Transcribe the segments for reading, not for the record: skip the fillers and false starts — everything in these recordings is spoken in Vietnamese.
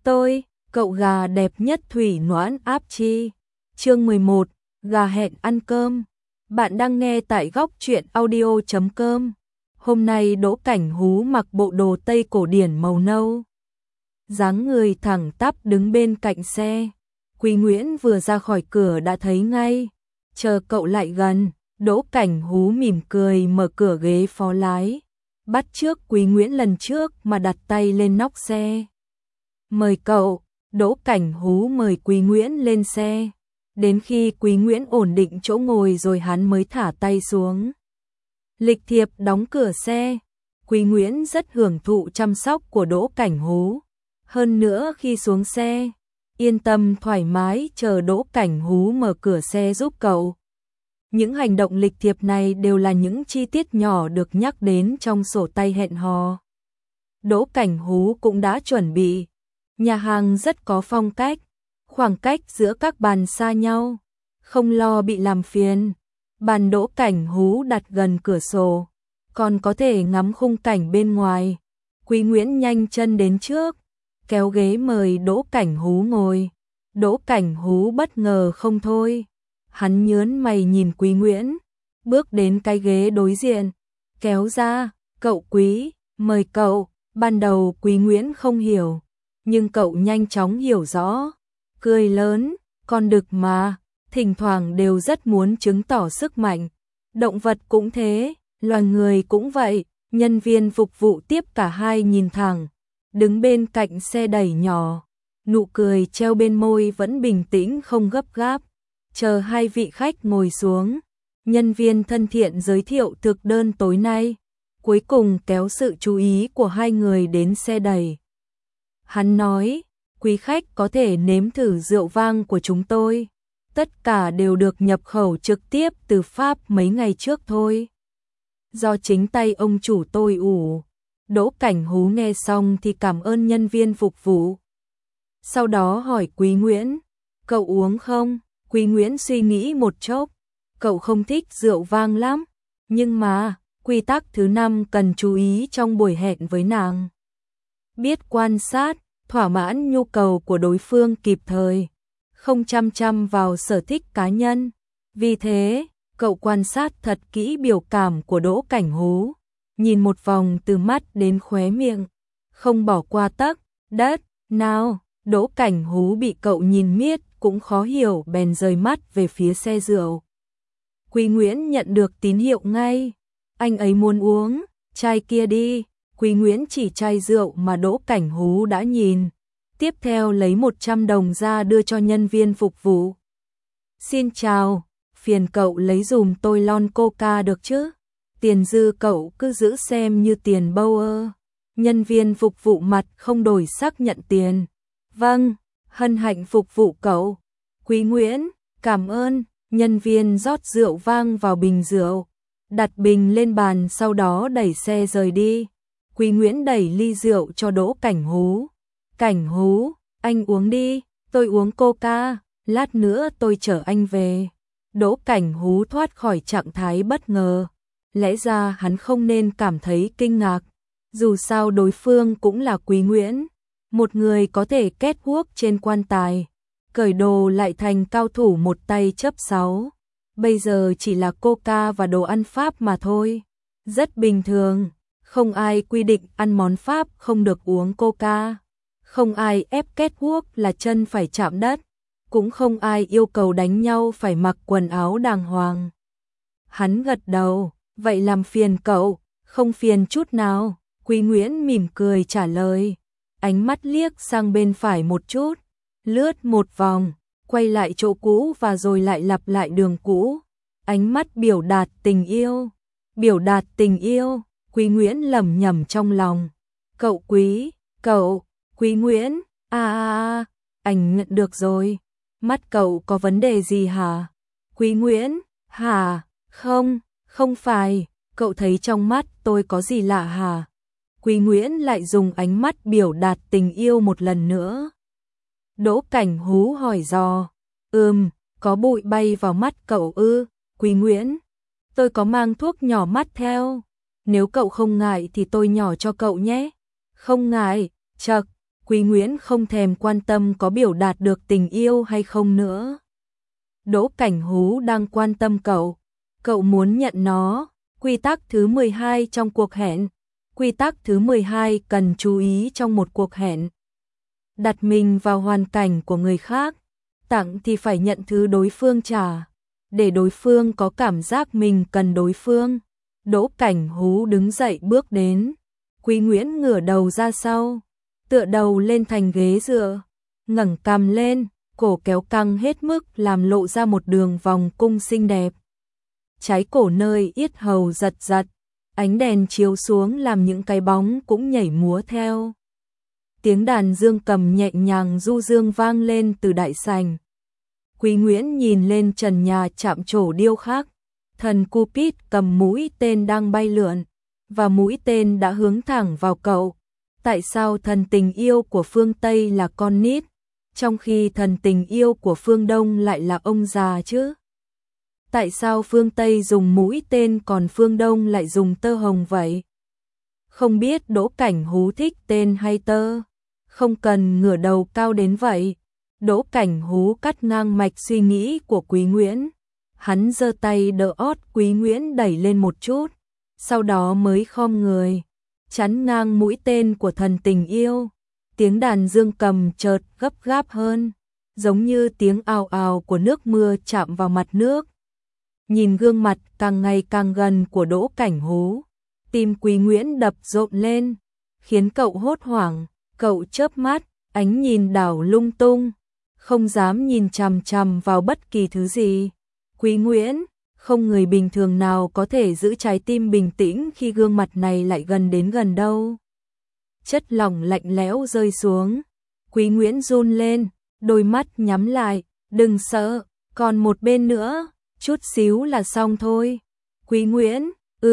Tôi, cậu gà đẹp nhất thủy noãn áp chi. Chương 11, gà hẹn ăn cơm. Bạn đang nghe tại góc truyện audio.com. Hôm nay Đỗ Cảnh Hú mặc bộ đồ Tây cổ điển màu nâu. Dáng người thẳng tắp đứng bên cạnh xe. Quý Nguyễn vừa ra khỏi cửa đã thấy ngay. Chờ cậu lại gần, Đỗ Cảnh Hú mỉm cười mở cửa ghế phó lái. Bắt chước Quý Nguyễn lần trước mà đặt tay lên nóc xe. Mời cậu. Đỗ Cảnh Hú mời Quý Nguyễn lên xe. Đến khi Quý Nguyễn ổn định chỗ ngồi rồi hắn mới thả tay xuống. Lịch thiệp đóng cửa xe. Quý Nguyễn rất hưởng thụ chăm sóc của Đỗ Cảnh Hú. Hơn nữa khi xuống xe, yên tâm thoải mái chờ Đỗ Cảnh Hú mở cửa xe giúp cậu. Những hành động lịch thiệp này đều là những chi tiết nhỏ được nhắc đến trong sổ tay hẹn hò. Đỗ Cảnh Hú cũng đã chuẩn bị. Nhà hàng rất có phong cách, khoảng cách giữa các bàn xa nhau, không lo bị làm phiền. Bàn Đỗ Cảnh Hú đặt gần cửa sổ, còn có thể ngắm khung cảnh bên ngoài. Quý Nguyễn nhanh chân đến trước, kéo ghế mời Đỗ Cảnh Hú ngồi. Đỗ Cảnh Hú bất ngờ không thôi. Hắn nhớn mày nhìn Quý Nguyễn, bước đến cái ghế đối diện, kéo ra, cậu Quý, mời cậu. Ban đầu Quý Nguyễn không hiểu, nhưng cậu nhanh chóng hiểu rõ, cười lớn, con đực mà, thỉnh thoảng đều rất muốn chứng tỏ sức mạnh. Động vật cũng thế, loài người cũng vậy. Nhân viên phục vụ tiếp cả hai nhìn thẳng, đứng bên cạnh xe đẩy nhỏ, nụ cười treo bên môi vẫn bình tĩnh không gấp gáp. Chờ hai vị khách ngồi xuống, nhân viên thân thiện giới thiệu thực đơn tối nay, cuối cùng kéo sự chú ý của hai người đến xe đẩy. Hắn nói, quý khách có thể nếm thử rượu vang của chúng tôi. Tất cả đều được nhập khẩu trực tiếp từ Pháp mấy ngày trước thôi. Do chính tay ông chủ tôi ủ. Đỗ Cảnh Hú nghe xong thì cảm ơn nhân viên phục vụ. Sau đó hỏi Quý Nguyễn, cậu uống không? Quý Nguyễn suy nghĩ một chốc, cậu không thích rượu vang lắm. Nhưng mà, quy tắc thứ 5 cần chú ý trong buổi hẹn với nàng. Biết quan sát, thỏa mãn nhu cầu của đối phương kịp thời, không chăm chăm vào sở thích cá nhân. Vì thế, cậu quan sát thật kỹ biểu cảm của Đỗ Cảnh Hú, nhìn một vòng từ mắt đến khóe miệng, không bỏ qua tấc đất nào. Đỗ Cảnh Hú bị cậu nhìn miết cũng khó hiểu bèn rời mắt về phía xe rượu. Quý Nguyễn nhận được tín hiệu ngay, anh ấy muốn uống, chai kia đi. Quý Nguyễn chỉ chai rượu mà Đỗ Cảnh Hú đã nhìn, tiếp theo lấy 100 đồng ra đưa cho nhân viên phục vụ. Xin chào, phiền cậu lấy dùm tôi lon coca được chứ? Tiền dư cậu cứ giữ xem như tiền bâu ơ. Nhân viên phục vụ mặt không đổi sắc nhận tiền. Vâng, hân hạnh phục vụ cậu. Quý Nguyễn, cảm ơn. Nhân viên rót rượu vang vào bình rượu, đặt bình lên bàn sau đó đẩy xe rời đi. Quý Nguyễn đẩy ly rượu cho Đỗ Cảnh Hú. Cảnh Hú, anh uống đi, tôi uống coca, lát nữa tôi chở anh về. Đỗ Cảnh Hú thoát khỏi trạng thái bất ngờ. Lẽ ra hắn không nên cảm thấy kinh ngạc. Dù sao đối phương cũng là Quý Nguyễn, một người có thể kết guốc trên quan tài, cởi đồ lại thành cao thủ một tay chấp sáu. Bây giờ chỉ là coca và đồ ăn Pháp mà thôi. Rất bình thường, không ai quy định ăn món Pháp không được uống coca. Không ai ép kết guốc là chân phải chạm đất. Cũng không ai yêu cầu đánh nhau phải mặc quần áo đàng hoàng. Hắn gật đầu, vậy làm phiền cậu, không phiền chút nào. Quý Nguyễn mỉm cười trả lời, ánh mắt liếc sang bên phải một chút, lướt một vòng, quay lại chỗ cũ và rồi lại lặp lại đường cũ. Ánh mắt biểu đạt tình yêu, biểu đạt tình yêu. Quý Nguyễn lẩm nhẩm trong lòng, cậu Quý, cậu, Quý Nguyễn, anh nhận được rồi. Mắt cậu có vấn đề gì hả? Quý Nguyễn, hả? Không, không phải, cậu thấy trong mắt tôi có gì lạ hả? Quý Nguyễn lại dùng ánh mắt biểu đạt tình yêu một lần nữa. Đỗ Cảnh Hú hỏi dò, có bụi bay vào mắt cậu ư? Quý Nguyễn, tôi có mang thuốc nhỏ mắt theo. Nếu cậu không ngại thì tôi nhỏ cho cậu nhé. Không ngại, chậc, Quý Nguyễn không thèm quan tâm có biểu đạt được tình yêu hay không nữa. Đỗ Cảnh Hú đang quan tâm cậu. Cậu muốn nhận nó. Quy tắc thứ 12 trong cuộc hẹn. Quy tắc thứ 12 cần chú ý trong một cuộc hẹn. Đặt mình vào hoàn cảnh của người khác. Tặng thì phải nhận thứ đối phương trả. Để đối phương có cảm giác mình cần đối phương. Đỗ Cảnh Hú đứng dậy bước đến. Quý Nguyễn ngửa đầu ra sau, tựa đầu lên thành ghế dựa, ngẩng cằm lên, cổ kéo căng hết mức làm lộ ra một đường vòng cung xinh đẹp. Trái cổ nơi yết hầu giật giật, ánh đèn chiếu xuống làm những cái bóng cũng nhảy múa theo. Tiếng đàn dương cầm nhẹ nhàng du dương vang lên từ đại sảnh. Quý Nguyễn nhìn lên trần nhà chạm trổ điêu khắc, thần Cupid cầm mũi tên đang bay lượn, và mũi tên đã hướng thẳng vào cậu. Tại sao thần tình yêu của phương Tây là con nít, trong khi thần tình yêu của phương Đông lại là ông già chứ? Tại sao phương Tây dùng mũi tên còn phương Đông lại dùng tơ hồng vậy? Không biết Đỗ Cảnh Hú thích tên hay tơ? Không cần ngửa đầu cao đến vậy. Đỗ Cảnh Hú cắt ngang mạch suy nghĩ của Quý Nguyễn. Hắn giơ tay đỡ ót Quý Nguyễn đẩy lên một chút, sau đó mới khom người, chắn ngang mũi tên của thần tình yêu. Tiếng đàn dương cầm chợt gấp gáp hơn, giống như tiếng ào ào của nước mưa chạm vào mặt nước. Nhìn gương mặt càng ngày càng gần của Đỗ Cảnh Hú, tim Quý Nguyễn đập rộn lên, khiến cậu hốt hoảng. Cậu chớp mắt, ánh nhìn đảo lung tung, không dám nhìn chằm chằm vào bất kỳ thứ gì. Quý Nguyễn, không người bình thường nào có thể giữ trái tim bình tĩnh khi gương mặt này lại gần đến gần đâu. Chất lỏng lạnh lẽo rơi xuống. Quý Nguyễn run lên, đôi mắt nhắm lại. Đừng sợ, còn một bên nữa, chút xíu là xong thôi. Quý Nguyễn,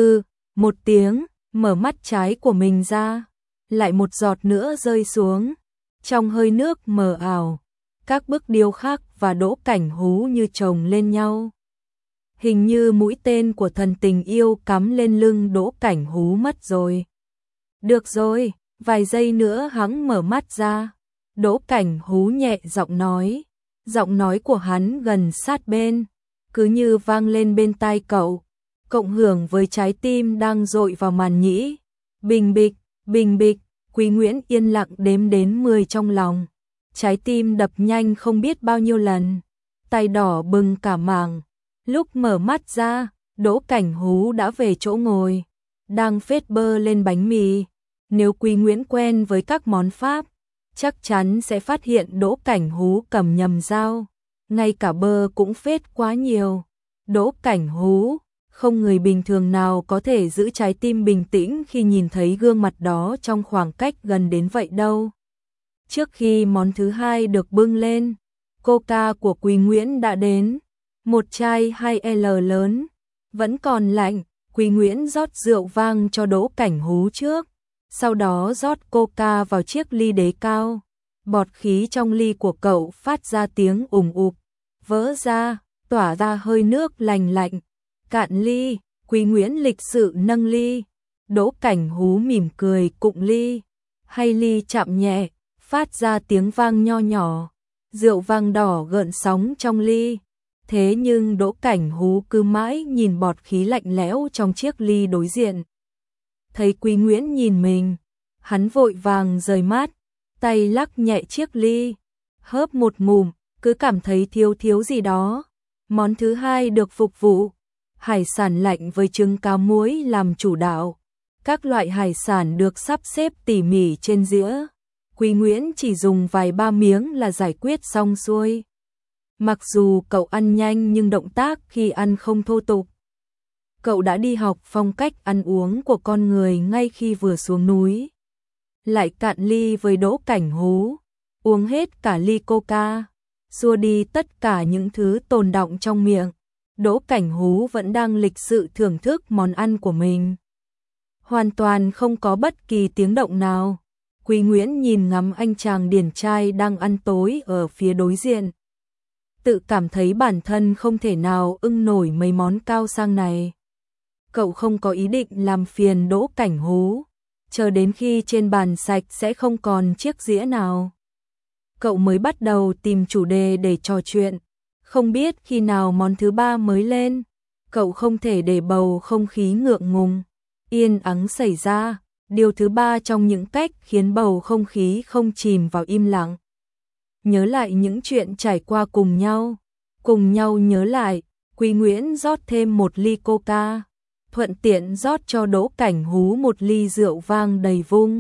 một tiếng, mở mắt trái của mình ra. Lại một giọt nữa rơi xuống. Trong hơi nước mờ ảo, các bức điêu khắc và Đỗ Cảnh Hú như chồng lên nhau. Hình như mũi tên của thần tình yêu cắm lên lưng Đỗ Cảnh Hú mất rồi. Được rồi, vài giây nữa hắn mở mắt ra. Đỗ Cảnh Hú nhẹ giọng nói. Giọng nói của hắn gần sát bên, cứ như vang lên bên tai cậu, cộng hưởng với trái tim đang dội vào màn nhĩ. Bình bịch, bình bịch. Quý Nguyễn yên lặng đếm đến 10 trong lòng. Trái tim đập nhanh không biết bao nhiêu lần. Tay đỏ bừng cả mảng. Lúc mở mắt ra, Đỗ Cảnh Hú đã về chỗ ngồi, đang phết bơ lên bánh mì. Nếu Quý Nguyễn quen với các món Pháp, chắc chắn sẽ phát hiện Đỗ Cảnh Hú cầm nhầm dao. Ngay cả bơ cũng phết quá nhiều. Đỗ Cảnh Hú, không người bình thường nào có thể giữ trái tim bình tĩnh khi nhìn thấy gương mặt đó trong khoảng cách gần đến vậy đâu. Trước khi món thứ hai được bưng lên, Coca của Quý Nguyễn đã đến. Một chai 2L lớn, vẫn còn lạnh. Quý Nguyễn rót rượu vang cho Đỗ Cảnh Hú trước, sau đó rót Coca vào chiếc ly đế cao. Bọt khí trong ly của cậu phát ra tiếng ùng ục, vỡ ra, tỏa ra hơi nước lành lạnh. Cạn ly, Quý Nguyễn lịch sự nâng ly. Đỗ Cảnh Hú mỉm cười cụng ly. Hay ly chạm nhẹ, phát ra tiếng vang nho nhỏ. Rượu vang đỏ gợn sóng trong ly. Thế nhưng Đỗ Cảnh Hú cứ mãi nhìn bọt khí lạnh lẽo trong chiếc ly đối diện. Thấy Quý Nguyễn nhìn mình, hắn vội vàng rời mắt, tay lắc nhẹ chiếc ly, hớp một ngụm, cứ cảm thấy thiếu gì đó. Món thứ hai được phục vụ, hải sản lạnh với trứng cá muối làm chủ đạo. Các loại hải sản được sắp xếp tỉ mỉ trên dĩa. Quý Nguyễn chỉ dùng vài ba miếng là giải quyết xong xuôi. Mặc dù cậu ăn nhanh nhưng động tác khi ăn không thô tục. Cậu đã đi học phong cách ăn uống của con người ngay khi vừa xuống núi. Lại cạn ly với Đỗ Cảnh Hú, uống hết cả ly Coca, xua đi tất cả những thứ tồn đọng trong miệng. Đỗ Cảnh Hú vẫn đang lịch sự thưởng thức món ăn của mình. Hoàn toàn không có bất kỳ tiếng động nào. Quý Nguyễn nhìn ngắm anh chàng điển trai đang ăn tối ở phía đối diện. Tự cảm thấy bản thân không thể nào ưng nổi mấy món cao sang này. Cậu không có ý định làm phiền Đỗ Cảnh Hú. chờ đến khi trên bàn sạch sẽ không còn chiếc dĩa nào. Cậu mới bắt đầu tìm chủ đề để trò chuyện, không biết khi nào món thứ ba mới lên, cậu không thể để bầu không khí ngượng ngùng, yên ắng xảy ra. Điều thứ ba trong những cách khiến bầu không khí không chìm vào im lặng. Nhớ lại những chuyện trải qua cùng nhau nhớ lại, Quý Nguyễn rót thêm một ly coca, thuận tiện rót cho Đỗ Cảnh Hú một ly rượu vang đầy vung.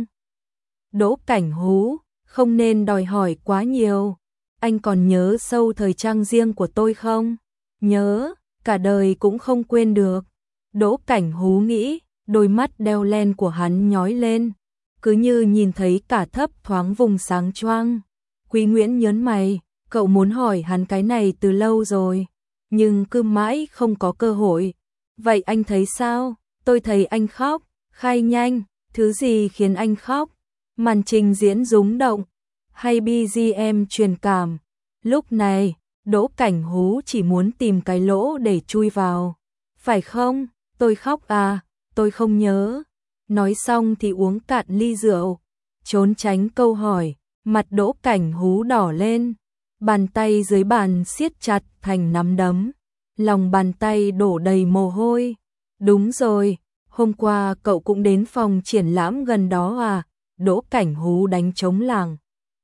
Đỗ Cảnh Hú, không nên đòi hỏi quá nhiều, anh còn nhớ sâu thời trang riêng của tôi không? Nhớ, cả đời cũng không quên được. Đỗ Cảnh Hú nghĩ, đôi mắt đeo len của hắn nhói lên, cứ như nhìn thấy cả thấp thoáng vùng sáng choang. Quý Nguyễn nhớn mày, cậu muốn hỏi hắn cái này từ lâu rồi, nhưng cứ mãi không có cơ hội. Vậy anh thấy sao? Tôi thấy anh khóc, khai nhanh, thứ gì khiến anh khóc? Màn trình diễn rúng động, hay BGM truyền cảm? Lúc này, Đỗ Cảnh Hú chỉ muốn tìm cái lỗ để chui vào. Phải không? Tôi khóc à? Tôi không nhớ. Nói xong thì uống cạn ly rượu, trốn tránh câu hỏi, mặt Đỗ Cảnh Hú đỏ lên, bàn tay dưới bàn siết chặt thành nắm đấm, lòng bàn tay đổ đầy mồ hôi. Đúng rồi, hôm qua cậu cũng đến phòng triển lãm gần đó à? Đỗ Cảnh Hú đánh trống lảng.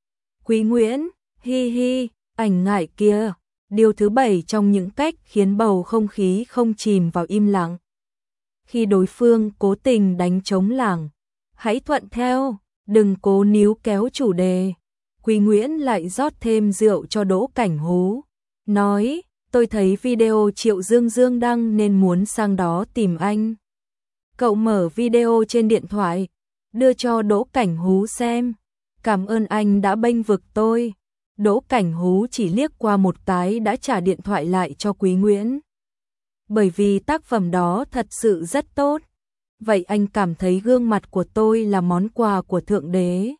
Quý Nguyễn, hi hi, ảnh ngại kia. Điều thứ 7 trong những cách khiến bầu không khí không chìm vào im lặng. Khi đối phương cố tình đánh trống lảng, hãy thuận theo, đừng cố níu kéo chủ đề. Quý Nguyễn lại rót thêm rượu cho Đỗ Cảnh Hú, nói, tôi thấy video Triệu Dương Dương đăng nên muốn sang đó tìm anh. Cậu mở video trên điện thoại, đưa cho Đỗ Cảnh Hú xem. Cảm ơn anh đã bênh vực tôi. Đỗ Cảnh Hú chỉ liếc qua một cái đã trả điện thoại lại cho Quý Nguyễn. Bởi vì tác phẩm đó thật sự rất tốt. Vậy anh cảm thấy gương mặt của tôi là món quà của Thượng Đế?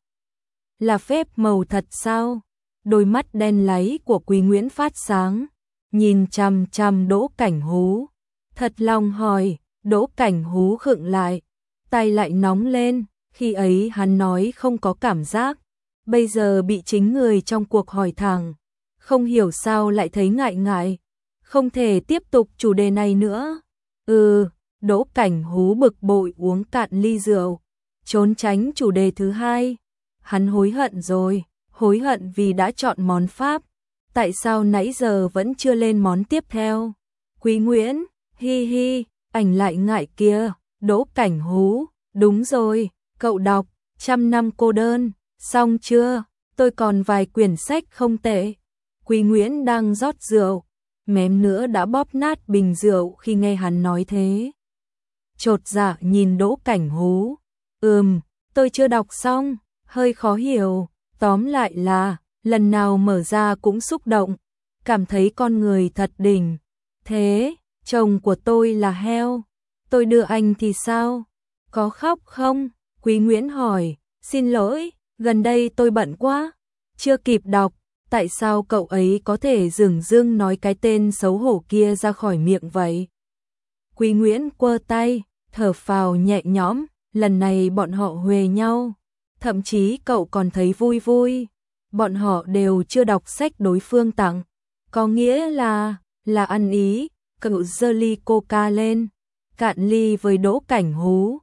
Là phép màu thật sao? Đôi mắt đen láy của Quý Nguyễn phát sáng, nhìn chằm chằm Đỗ Cảnh Hú. Thật lòng hỏi, Đỗ Cảnh Hú khựng lại, tay lại nóng lên, khi ấy hắn nói không có cảm giác, bây giờ bị chính người trong cuộc hỏi thẳng, không hiểu sao lại thấy ngại ngại, không thể tiếp tục chủ đề này nữa. Đỗ Cảnh Hú bực bội uống cạn ly rượu, trốn tránh chủ đề thứ hai. Hắn hối hận rồi, hối hận vì đã chọn món Pháp. Tại sao nãy giờ vẫn chưa lên món tiếp theo? Quý Nguyễn, hi hi, ảnh lại ngại kia. Đỗ Cảnh Hú, đúng rồi, cậu đọc 100 năm cô đơn, xong chưa? Tôi còn vài quyển sách không tệ. Quý Nguyễn đang rót rượu, mém nữa đã bóp nát bình rượu khi nghe hắn nói thế. Chột dạ nhìn Đỗ Cảnh Hú, tôi chưa đọc xong, hơi khó hiểu, tóm lại là, lần nào mở ra cũng xúc động, cảm thấy con người thật đỉnh. Thế, chồng của tôi là heo, tôi đưa anh thì sao? Có khóc không? Quý Nguyễn hỏi, xin lỗi, gần đây tôi bận quá, chưa kịp đọc, tại sao cậu ấy có thể dửng dưng nói cái tên xấu hổ kia ra khỏi miệng vậy? Quý Nguyễn quơ tay, thở phào nhẹ nhõm, lần này bọn họ huề nhau, thậm chí cậu còn thấy vui vui, bọn họ đều chưa đọc sách đối phương tặng, có nghĩa là ăn ý. Cậu giơ ly coca lên, cạn ly với Đỗ Cảnh Hú.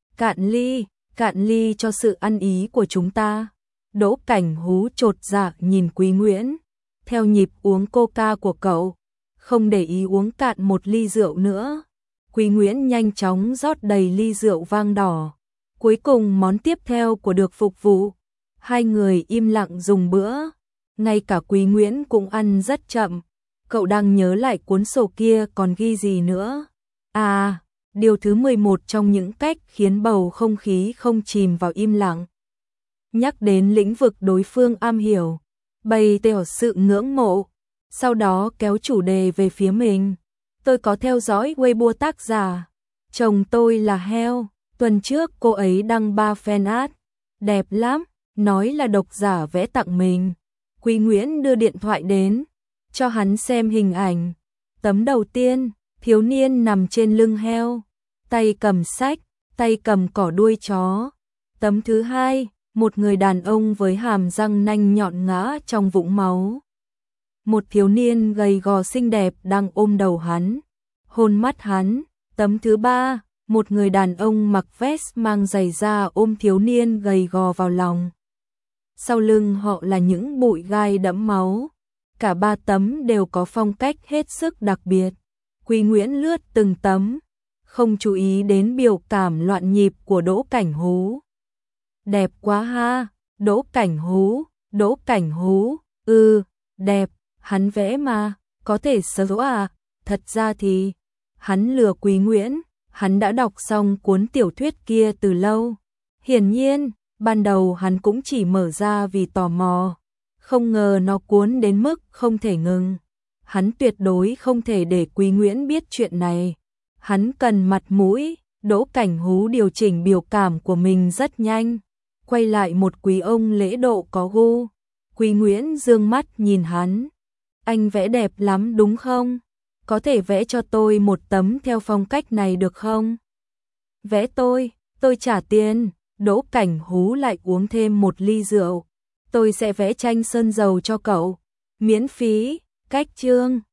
Cạn ly cho sự ăn ý của chúng ta. Đỗ Cảnh Hú chột dạ nhìn Quý Nguyễn, theo nhịp uống coca của cậu, không để ý uống cạn một ly rượu nữa. Quý Nguyễn nhanh chóng rót đầy ly rượu vang đỏ. Cuối cùng món tiếp theo của được phục vụ. Hai người im lặng dùng bữa. Ngay cả Quý Nguyễn cũng ăn rất chậm. Cậu đang nhớ lại cuốn sổ kia còn ghi gì nữa. Điều thứ 11 trong những cách khiến bầu không khí không chìm vào im lặng. Nhắc đến lĩnh vực đối phương am hiểu, bày tỏ sự ngưỡng mộ, sau đó kéo chủ đề về phía mình. Tôi có theo dõi Weibo tác giả, chồng tôi là heo, tuần trước cô ấy đăng 3 fan art, đẹp lắm, nói là độc giả vẽ tặng mình. Quý Nguyễn đưa điện thoại đến, cho hắn xem hình ảnh. Tấm đầu tiên, thiếu niên nằm trên lưng heo, tay cầm sách, tay cầm cỏ đuôi chó. Tấm thứ hai, một người đàn ông với hàm răng nanh nhọn ngã trong vũng máu. Một thiếu niên gầy gò xinh đẹp đang ôm đầu hắn, hôn mắt hắn. Tấm thứ ba, một người đàn ông mặc vest mang giày da ôm thiếu niên gầy gò vào lòng. Sau lưng họ là những bụi gai đẫm máu. Cả ba tấm đều có phong cách hết sức đặc biệt. Quý Nguyễn lướt từng tấm, không chú ý đến biểu cảm loạn nhịp của Đỗ Cảnh Hú. Đẹp quá ha, Đỗ Cảnh Hú, Đỗ Cảnh Hú, đẹp, hắn vẽ mà, có thể xấu à, thật ra thì, hắn lừa Quý Nguyễn, hắn đã đọc xong cuốn tiểu thuyết kia từ lâu. Hiển nhiên, ban đầu hắn cũng chỉ mở ra vì tò mò, không ngờ nó cuốn đến mức không thể ngừng. Hắn tuyệt đối không thể để Quý Nguyễn biết chuyện này. Hắn cần mặt mũi. Đỗ Cảnh Hú điều chỉnh biểu cảm của mình rất nhanh, quay lại một quý ông lễ độ có gu. Quý Nguyễn dương mắt nhìn hắn. Anh vẽ đẹp lắm đúng không? Có thể vẽ cho tôi một tấm theo phong cách này được không? Vẽ tôi trả tiền. Đỗ Cảnh Hú lại uống thêm một ly rượu. Tôi sẽ vẽ tranh sơn dầu cho cậu. Miễn phí, cách chương.